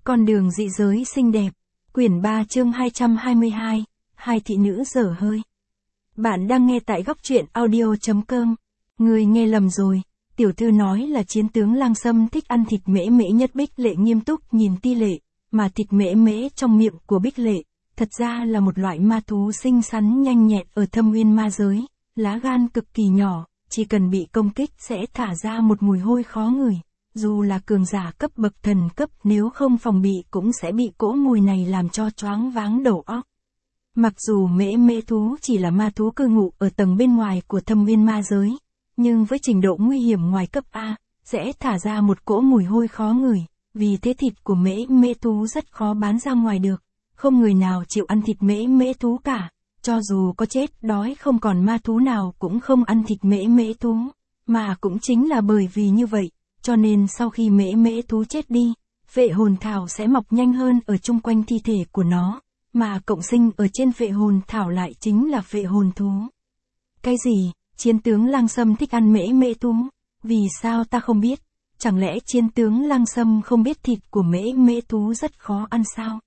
Con đường dị giới xinh đẹp. Quyển 3 chương 222, Hai thị nữ dở hơi. Bạn đang nghe tại góc truyện audio.com. Người nghe lầm rồi, tiểu thư nói là chiến tướng Lang Sâm thích ăn thịt mễ mễ nhất. Bích Lệ nghiêm túc nhìn Ti Lệ, mà thịt mễ mễ trong miệng của Bích Lệ, thật ra là một loại ma thú xinh xắn nhanh nhẹn ở Thâm Uyên ma giới, lá gan cực kỳ nhỏ, chỉ cần bị công kích sẽ thả ra một mùi hôi khó ngửi. Dù là cường giả cấp bậc thần cấp, nếu không phòng bị cũng sẽ bị cỗ mùi này làm cho choáng váng đầu óc. Mặc dù mễ mễ thú chỉ là ma thú cư ngụ ở tầng bên ngoài của Thâm Uyên ma giới, nhưng với trình độ nguy hiểm ngoài cấp A, sẽ thả ra một cỗ mùi hôi khó ngửi, vì thế thịt của mễ mễ thú rất khó bán ra ngoài được. Không người nào chịu ăn thịt mễ mễ thú cả, cho dù có chết đói không còn ma thú nào cũng không ăn thịt mễ mễ thú, mà cũng chính là bởi vì như vậy. Cho nên sau khi mễ mễ thú chết đi, phệ hồn thảo sẽ mọc nhanh hơn ở chung quanh thi thể của nó, mà cộng sinh ở trên phệ hồn thảo lại chính là phệ hồn thú. Cái gì, chiến tướng Lang Sâm thích ăn mễ mễ thú? Vì sao ta không biết? Chẳng lẽ chiến tướng Lang Sâm không biết thịt của mễ mễ thú rất khó ăn sao?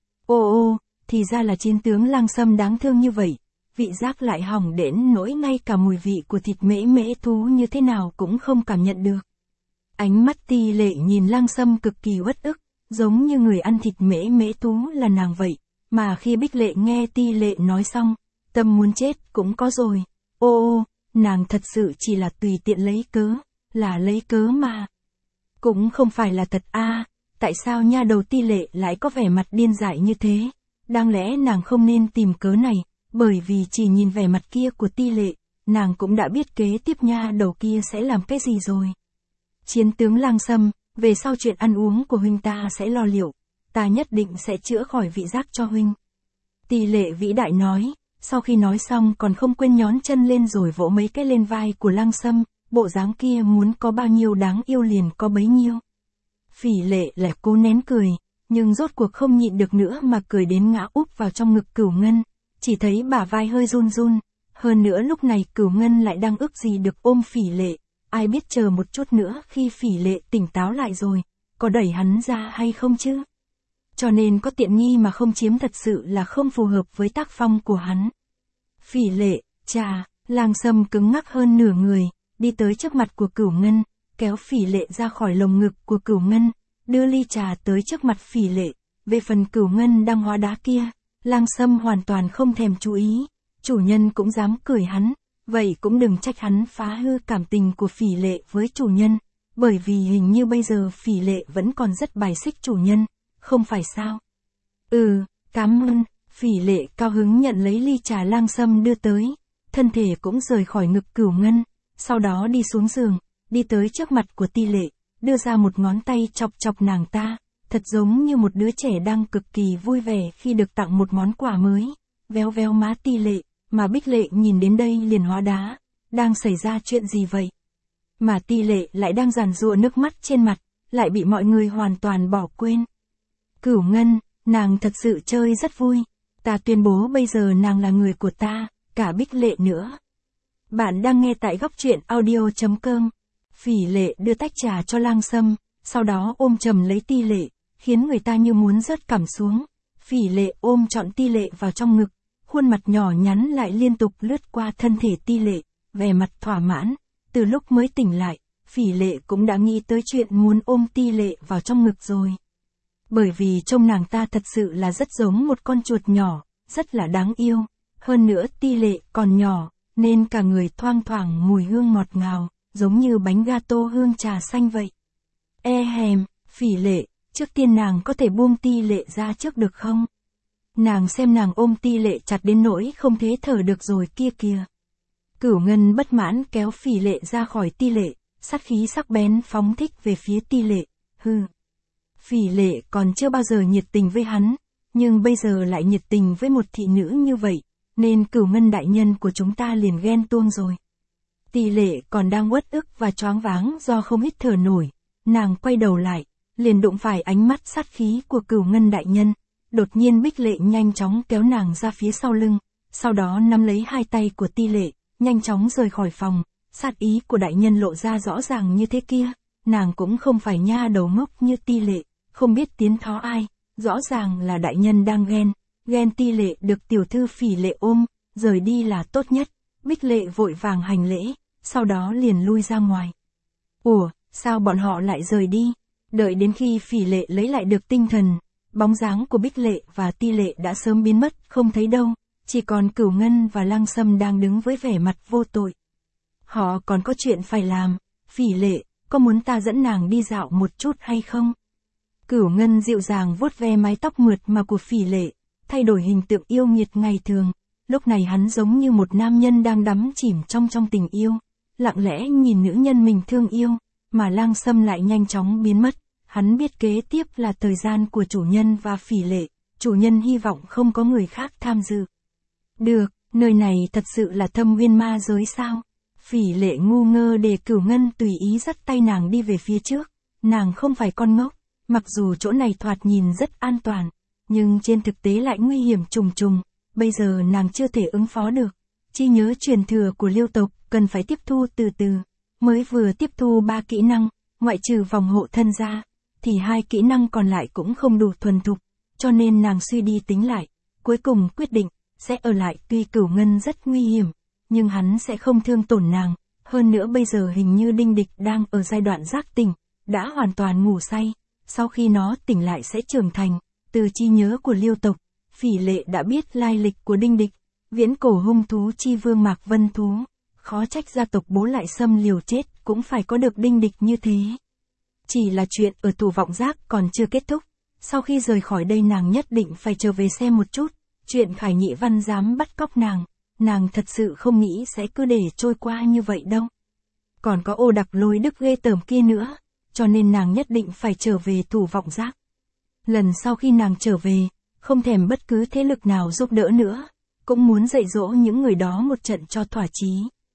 Ô, thì ra là chiến tướng Lang Sâm đáng thương như vậy, vị giác lại hỏng đến nỗi ngay cả mùi vị của thịt mễ mễ thú như thế nào cũng không cảm nhận được. Ánh mắt Ti Lệ nhìn Lang Sâm cực kỳ uất ức, giống như người ăn thịt mễ mễ thú là nàng vậy, mà khi Bích Lệ nghe Ti Lệ nói xong, tâm muốn chết cũng có rồi. Ô, nàng thật sự chỉ là tùy tiện lấy cớ, là lấy cớ mà. Cũng không phải là thật a, tại sao nha đầu Ti Lệ lại có vẻ mặt điên dại như thế? Đáng lẽ nàng không nên tìm cớ này, bởi vì chỉ nhìn vẻ mặt kia của Ti Lệ, nàng cũng đã biết kế tiếp nha đầu kia sẽ làm cái gì rồi. Chiến tướng Lang Sâm, về sau chuyện ăn uống của huynh ta sẽ lo liệu, ta nhất định sẽ chữa khỏi vị giác cho huynh. Ti Lệ vĩ đại nói, sau khi nói xong còn không quên nhón chân lên rồi vỗ mấy cái lên vai của Lang Sâm, bộ dáng kia muốn có bao nhiêu đáng yêu liền có bấy nhiêu. Phỉ Lệ lại cố nén cười, nhưng rốt cuộc không nhịn được nữa mà cười đến ngã úp vào trong ngực Cửu Ngân, chỉ thấy bả vai hơi run run, hơn nữa lúc này Cửu Ngân lại đang ước gì được ôm Phỉ Lệ. Ai biết chờ một chút nữa khi Phỉ Lệ tỉnh táo lại rồi, có đẩy hắn ra hay không chứ? Cho nên có tiện nghi mà không chiếm thật sự là không phù hợp với tác phong của hắn. Phỉ Lệ, chà, Lang Sâm cứng ngắc hơn nửa người, đi tới trước mặt của Cửu Ngân, kéo Phỉ Lệ ra khỏi lồng ngực của Cửu Ngân, đưa ly trà tới trước mặt Phỉ Lệ. Về phần Cửu Ngân đang hóa đá kia, Lang Sâm hoàn toàn không thèm chú ý, chủ nhân cũng dám cười hắn. Vậy cũng đừng trách hắn phá hư cảm tình của Phỉ Lệ với chủ nhân, bởi vì hình như bây giờ Phỉ Lệ vẫn còn rất bài xích chủ nhân, không phải sao? Cảm ơn. Phỉ Lệ cao hứng nhận lấy ly trà Lang Sâm đưa tới, thân thể cũng rời khỏi ngực Cửu Ngân, sau đó đi xuống giường, đi tới trước mặt của Ti Lệ, đưa ra một ngón tay chọc chọc nàng ta, thật giống như một đứa trẻ đang cực kỳ vui vẻ khi được tặng một món quà mới, véo véo má Ti Lệ. Mà Bích Lệ nhìn đến đây liền hóa đá, đang xảy ra chuyện gì vậy? Mà Ti Lệ lại đang giàn giụa nước mắt trên mặt, lại bị mọi người hoàn toàn bỏ quên. Cửu Ngân, nàng thật sự chơi rất vui, ta tuyên bố bây giờ nàng là người của ta, cả Bích Lệ nữa. Bạn đang nghe tại góc truyện audio.com. Phỉ Lệ đưa tách trà cho Lang Sâm, sau đó ôm chầm lấy Ti Lệ, khiến người ta như muốn rớt cảm xuống. Phỉ Lệ ôm trọn Ti Lệ vào trong ngực. Khuôn mặt nhỏ nhắn lại liên tục lướt qua thân thể Ti Lệ, vẻ mặt thỏa mãn. Từ lúc mới tỉnh lại, Phỉ Lệ cũng đã nghĩ tới chuyện muốn ôm Ti Lệ vào trong ngực rồi. Bởi vì trông nàng ta thật sự là rất giống một con chuột nhỏ, rất là đáng yêu. Hơn nữa Ti Lệ còn nhỏ, nên cả người thoang thoảng mùi hương ngọt ngào, giống như bánh gato hương trà xanh vậy. Phỉ Lệ, trước tiên nàng có thể buông Ti Lệ ra trước được không? Nàng xem nàng ôm Ti Lệ chặt đến nỗi không thể thở được rồi kia kìa. Cửu Ngân bất mãn kéo Phỉ Lệ ra khỏi Ti Lệ, sát khí sắc bén phóng thích về phía Ti Lệ. Phỉ Lệ còn chưa bao giờ nhiệt tình với hắn, nhưng bây giờ lại nhiệt tình với một thị nữ như vậy, nên Cửu Ngân đại nhân của chúng ta liền ghen tuông rồi. Ti Lệ còn đang uất ức và choáng váng do không hít thở nổi, nàng quay đầu lại, liền đụng phải ánh mắt sát khí của Cửu Ngân đại nhân. Đột nhiên Bích Lệ nhanh chóng kéo nàng ra phía sau lưng, sau đó nắm lấy hai tay của Ti Lệ, nhanh chóng rời khỏi phòng. Sát ý của đại nhân lộ ra rõ ràng như thế kia, nàng cũng không phải nha đầu ngốc như Ti Lệ, không biết tiến thó ai, rõ ràng là đại nhân đang ghen Ti Lệ được tiểu thư Phỉ Lệ ôm, rời đi là tốt nhất, Bích Lệ vội vàng hành lễ, sau đó liền lui ra ngoài. Ủa, sao bọn họ lại rời đi? Đợi đến khi Phỉ Lệ lấy lại được tinh thần, bóng dáng của Bích Lệ và Ti Lệ đã sớm biến mất, không thấy đâu, chỉ còn Cửu Ngân và Lăng Sâm đang đứng với vẻ mặt vô tội. Họ còn có chuyện phải làm, Phỉ Lệ, có muốn ta dẫn nàng đi dạo một chút hay không? Cửu Ngân dịu dàng vuốt ve mái tóc mượt mà của Phỉ Lệ, thay đổi hình tượng yêu nghiệt ngày thường, lúc này hắn giống như một nam nhân đang đắm chìm trong tình yêu, lặng lẽ nhìn nữ nhân mình thương yêu, mà Lăng Sâm lại nhanh chóng biến mất, hắn biết kế tiếp là thời gian của chủ nhân và Phỉ Lệ, chủ nhân hy vọng không có người khác tham dự. Được, nơi này thật sự là Thâm Uyên ma giới sao? Phỉ Lệ ngu ngơ để Cửu Ngân tùy ý dắt tay nàng đi về phía trước, nàng không phải con ngốc, mặc dù chỗ này thoạt nhìn rất an toàn, nhưng trên thực tế lại nguy hiểm trùng trùng, bây giờ nàng chưa thể ứng phó được. Chi nhớ truyền thừa của Liêu tộc cần phải tiếp thu từ từ, mới vừa tiếp thu 3 kỹ năng, ngoại trừ vòng hộ thân ra, thì 2 kỹ năng còn lại cũng không đủ thuần thục, cho nên nàng suy đi tính lại, cuối cùng quyết định sẽ ở lại. Tuy Cửu Ngân rất nguy hiểm, nhưng hắn sẽ không thương tổn nàng, hơn nữa bây giờ hình như Đinh Địch đang ở giai đoạn giác tỉnh, đã hoàn toàn ngủ say, sau khi nó tỉnh lại sẽ trưởng thành. Từ chi nhớ của Liêu tộc, Phỉ Lệ đã biết lai lịch của Đinh Địch, viễn cổ hung thú chi vương Mạc Vân thú, khó trách gia tộc bố lại xâm liều chết cũng phải có được Đinh Địch như thế. Chỉ là chuyện ở Tù Vọng Giác còn chưa kết thúc, sau khi rời khỏi đây nàng nhất định phải trở về xem một chút, chuyện Khải Nhị Văn dám bắt cóc nàng thật sự không nghĩ sẽ cứ để trôi qua như vậy đâu. Còn có Ô Đặc Lôi Đức ghê tởm kia nữa, cho nên nàng nhất định phải trở về Tù Vọng Giác. Lần sau khi nàng trở về, không thèm bất cứ thế lực nào giúp đỡ nữa, cũng muốn dạy dỗ những người đó một trận cho thỏa chí.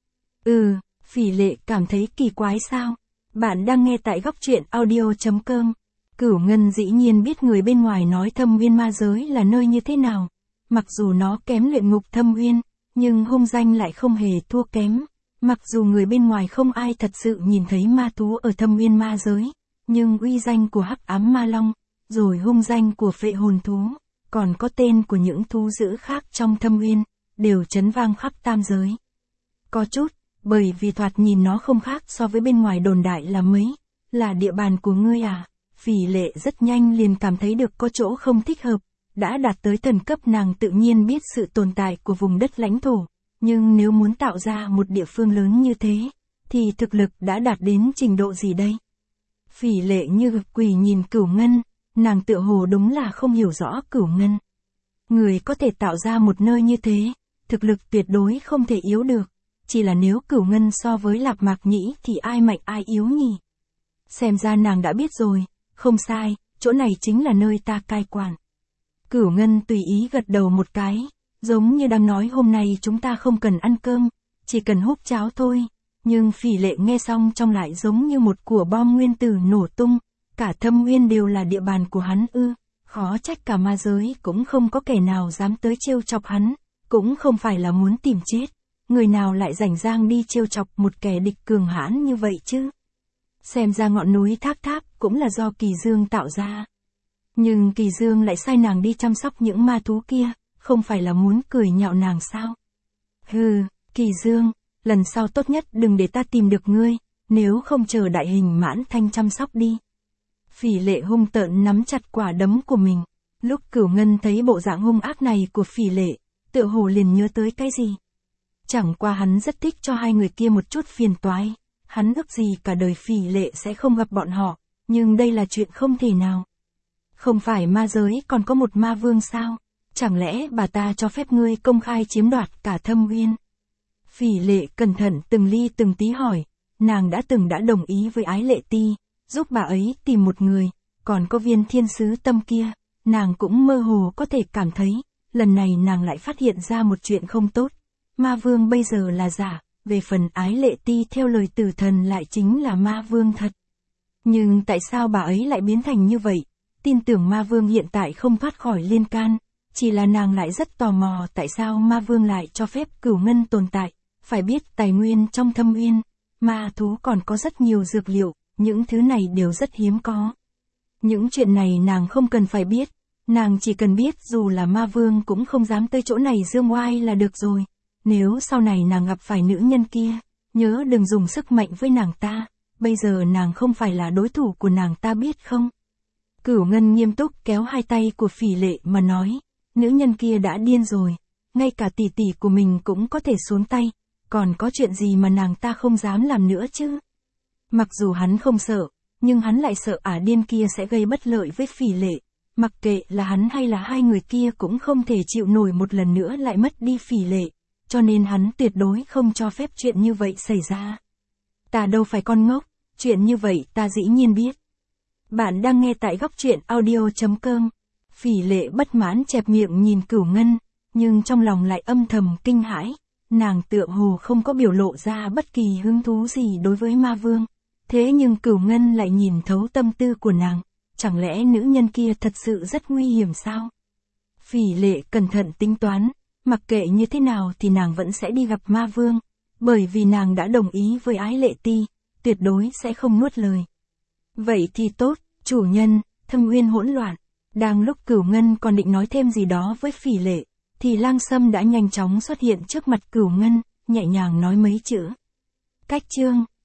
Phỉ Lệ cảm thấy kỳ quái sao? Bạn đang nghe tại góc truyện audio.com. Cửu Ngân dĩ nhiên biết người bên ngoài nói Thâm Uyên ma giới là nơi như thế nào. Mặc dù nó kém Luyện Ngục Thâm Uyên, nhưng hung danh lại không hề thua kém. Mặc dù người bên ngoài không ai thật sự nhìn thấy ma thú ở Thâm Uyên ma giới, nhưng uy danh của Hắc Ám Ma Long, rồi hung danh của Phệ Hồn thú, còn có tên của những thú dữ khác trong Thâm Uyên, đều chấn vang khắp tam giới. Có chút, bởi vì thoạt nhìn nó không khác so với bên ngoài đồn đại là mấy, là địa bàn của ngươi à? Phỉ Lệ rất nhanh liền cảm thấy được có chỗ không thích hợp, đã đạt tới thần cấp nàng tự nhiên biết sự tồn tại của vùng đất lãnh thổ, nhưng nếu muốn tạo ra một địa phương lớn như thế, thì thực lực đã đạt đến trình độ gì đây? Phỉ Lệ như gặp quỷ nhìn Cửu Ngân, nàng tựa hồ đúng là không hiểu rõ Cửu Ngân. Người có thể tạo ra một nơi như thế, thực lực tuyệt đối không thể yếu được, chỉ là nếu Cửu Ngân so với Lạp Mạc Nhĩ thì ai mạnh ai yếu nhỉ? Xem ra nàng đã biết rồi, không sai, chỗ này chính là nơi ta cai quản. Cửu Ngân tùy ý gật đầu một cái, giống như đang nói hôm nay chúng ta không cần ăn cơm, chỉ cần húp cháo thôi. Nhưng Phỉ Lệ nghe xong trong lại giống như một quả bom nguyên tử nổ tung, cả Thâm Uyên đều là địa bàn của hắn ư? Khó trách cả ma giới cũng không có kẻ nào dám tới trêu chọc hắn, cũng không phải là muốn tìm chết, người nào lại rảnh rang đi trêu chọc một kẻ địch cường hãn như vậy chứ? Xem ra ngọn núi Tháp Tháp cũng là do Kỳ Dương tạo ra. Nhưng Kỳ Dương lại sai nàng đi chăm sóc những ma thú kia, không phải là muốn cười nhạo nàng sao? Kỳ Dương, lần sau tốt nhất đừng để ta tìm được ngươi, nếu không chờ Đại Hình Mãn Thanh chăm sóc đi. Phỉ Lệ hung tợn nắm chặt quả đấm của mình, lúc Cửu Ngân thấy bộ dạng hung ác này của Phỉ Lệ, tựa hồ liền nhớ tới cái gì. Chẳng qua hắn rất thích cho hai người kia một chút phiền toái, hắn ước gì cả đời Phỉ Lệ sẽ không gặp bọn họ, nhưng đây là chuyện không thể nào. Không phải ma giới còn có một ma vương sao? Chẳng lẽ bà ta cho phép ngươi công khai chiếm đoạt cả Thâm Uyên? Phỉ Lệ cẩn thận từng ly từng tí hỏi, nàng đã đồng ý với Ái Lệ Ti, giúp bà ấy tìm một người, còn có viên thiên sứ tâm kia, nàng cũng mơ hồ có thể cảm thấy, lần này nàng lại phát hiện ra một chuyện không tốt. Ma vương bây giờ là giả, về phần Ái Lệ Ti theo lời tử thần lại chính là ma vương thật. Nhưng tại sao bà ấy lại biến thành như vậy? Tin tưởng ma vương hiện tại không thoát khỏi liên can, chỉ là nàng lại rất tò mò tại sao ma vương lại cho phép Cửu Ngân tồn tại. Phải biết tài nguyên trong Thâm Uyên, ma thú còn có rất nhiều dược liệu, những thứ này đều rất hiếm có. Những chuyện này nàng không cần phải biết, nàng chỉ cần biết dù là ma vương cũng không dám tới chỗ này dương oai là được rồi. Nếu sau này nàng gặp phải nữ nhân kia, nhớ đừng dùng sức mạnh với nàng ta, bây giờ nàng không phải là đối thủ của nàng ta biết không? Cửu Ngân nghiêm túc kéo hai tay của Phỉ Lệ mà nói, nữ nhân kia đã điên rồi, ngay cả tỷ tỷ của mình cũng có thể xuống tay, còn có chuyện gì mà nàng ta không dám làm nữa chứ? Mặc dù hắn không sợ, nhưng hắn lại sợ ả điên kia sẽ gây bất lợi với Phỉ Lệ, mặc kệ là hắn hay là hai người kia cũng không thể chịu nổi một lần nữa lại mất đi Phỉ Lệ, cho nên hắn tuyệt đối không cho phép chuyện như vậy xảy ra. Ta đâu phải con ngốc, chuyện như vậy ta dĩ nhiên biết. Bạn đang nghe tại góc truyện audio.com. Phỉ Lệ bất mãn chẹp miệng nhìn Cửu Ngân, nhưng trong lòng lại âm thầm kinh hãi, nàng tựa hồ không có biểu lộ ra bất kỳ hứng thú gì đối với ma vương. Thế nhưng Cửu Ngân lại nhìn thấu tâm tư của nàng, chẳng lẽ nữ nhân kia thật sự rất nguy hiểm sao? Phỉ Lệ cẩn thận tính toán, mặc kệ như thế nào thì nàng vẫn sẽ đi gặp ma vương, bởi vì nàng đã đồng ý với Ái Lệ Ti, tuyệt đối sẽ không nuốt lời. Vậy thì tốt, chủ nhân, Thâm Uyên hỗn loạn. Đang lúc Cửu Ngân còn định nói thêm gì đó với Phỉ Lệ, thì Lang Sâm đã nhanh chóng xuất hiện trước mặt Cửu Ngân, nhẹ nhàng nói mấy chữ. Cách chương.